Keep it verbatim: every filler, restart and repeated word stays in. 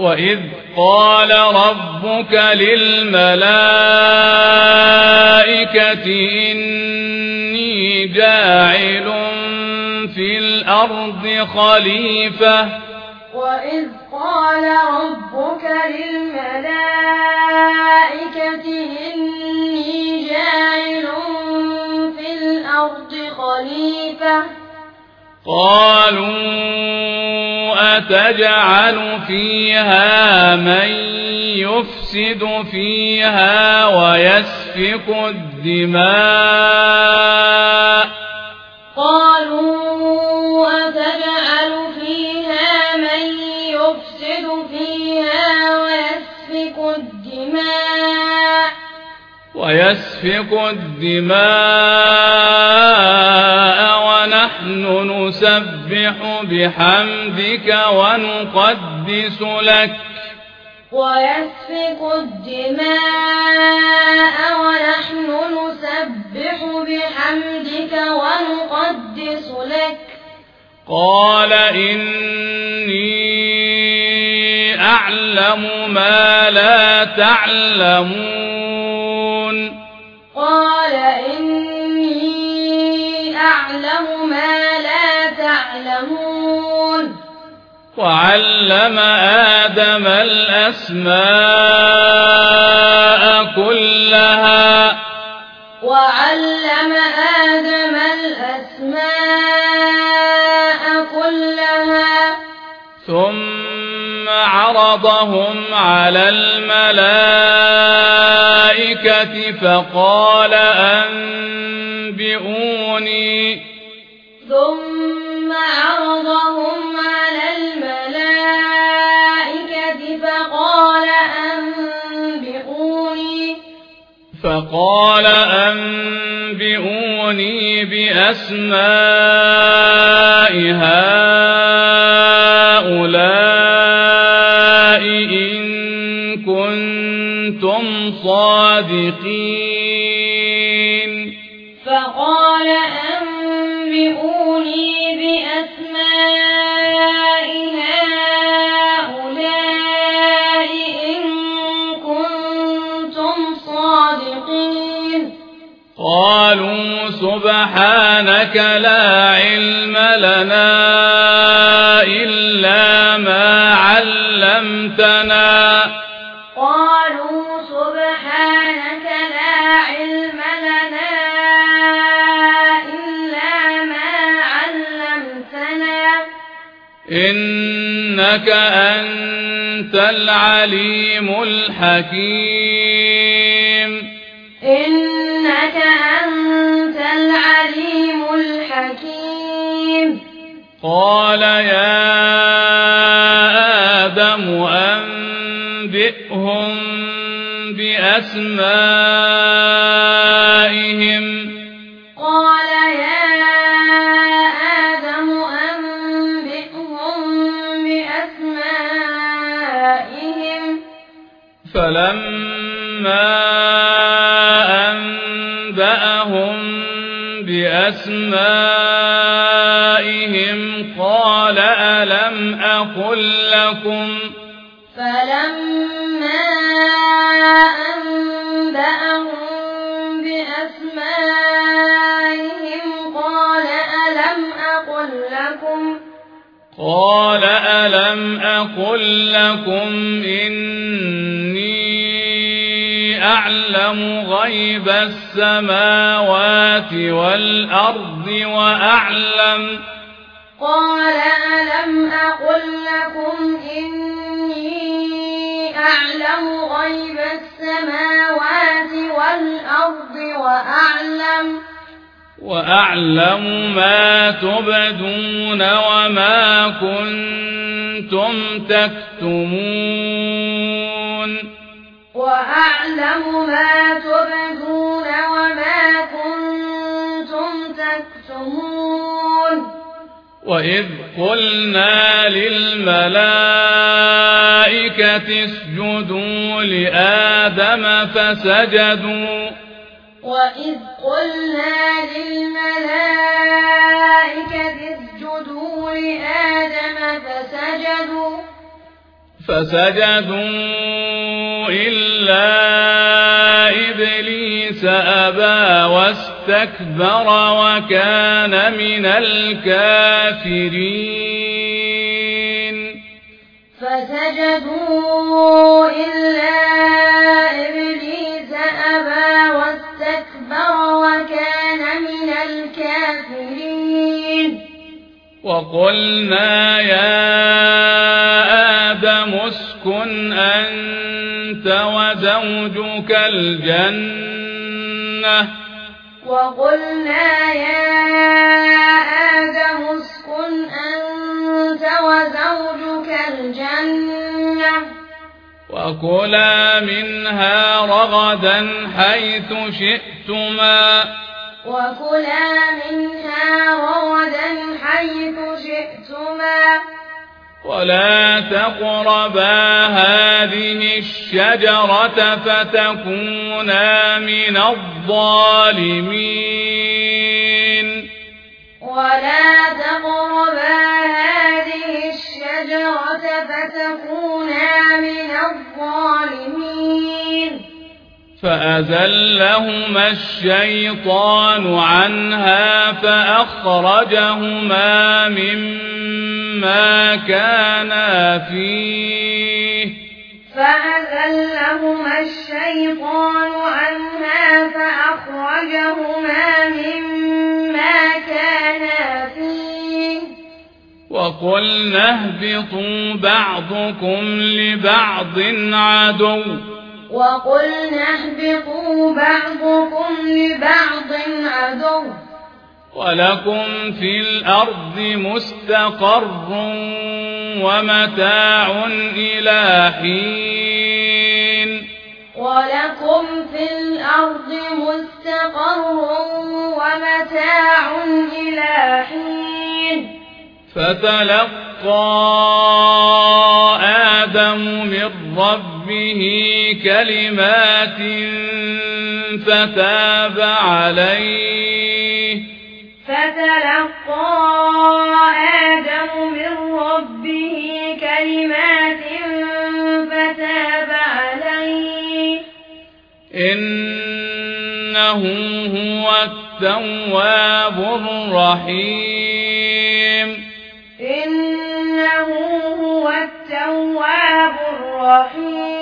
وإذ قال ربك للملائكة إني جاعل في الأرض خليفة وإذ قال ربك للملائكة إني جاعل في الأرض خليفة قالوا أتجعل فيها من يفسد فيها ويسفك الدماء قالوا أتجعل فيها من يفسد فيها ويسفك الدماء ويسفك الدماء ونحن نسبح بحمدك ونقدس لك ويسفك الدماء ونحن نسبح بحمدك ونقدس لك قال إني أعلم ما لا تعلمون قال إني أعلم ما لا تعلمون وعلم آدم الأسماء كلها وعلم آدم الأسماء كلها ثم عرضهم على الملائكة فقال أنبئوني ثم عرضهم على الملائكة فقال أنبئوني فقال أنبئوني بأسماء هؤلاء إن كنتم صادقين فقال أنبئوني بأسماء هؤلاء إن كنتم صادقين قالوا سبحانك لا علم لنا إلا ما علمتنا قالوا سبحانك لا علم لنا إلا ما علمتنا إنك أنت العليم الحكيم إنك أنت العليم الحكيم قال يا آدم أنبئهم بأسمائهم قال يا آدم أنبئهم بأسمائهم فلما أنبأهم بأسمائهم قال ألم أقل لكم فلما أنبأهم بأسمائهم قال ألم أقل لكم قال ألم أقل لكم إني أعلم غيب السماوات والأرض وأعلم قال ألم أقل لكم إني أعلم غيب السماوات والأرض وأعلم وأعلم ما تبدون وما كنتم تكتمون وأعلم ما تبدون وما كنتم تكتمون وإذ قلنا للملائكة اسجدوا لآدم فسجدوا وإذ قلنا للملائكة اسجدوا لآدم فسجدوا فسجدوا إلا إبليس أبى واستكبر وكان من الكافرين فسجدوا إلا إبليس أبى واستكبر وكان من الكافرين وقلنا يا آدم اسكن أنت وزوجك الجنة وقلنا يا آدم اسكن أنت وزوجك الجنة وكلا منها رغدا حيث شئتما وكلا منها رغدا حيث شئتما ولا تقربا هذه الشجرة فتكونا من الظالمين ولا تقربا هذه الشجرة فتكونا من الظالمين فأزلهما الشيطان عنها فأخرجهما مما كانا فيه فأزلهما الشيطان عنها فأخرجهما مما كانا فيه وقلنا اهبطوا بعضكم لبعض عدو وقلنا اهبطوا بعضكم لبعض عدو ولكم في الأرض مستقر ومتاع إلى حين ولكم في الأرض مستقر ومتاع إلى حين فتلقى آدم من ربه كلمات فتاب عليه فتلقى آدم من ربه كلمات فتاب عليه إنه هو التواب الرحيم إنه هو التواب الرحيم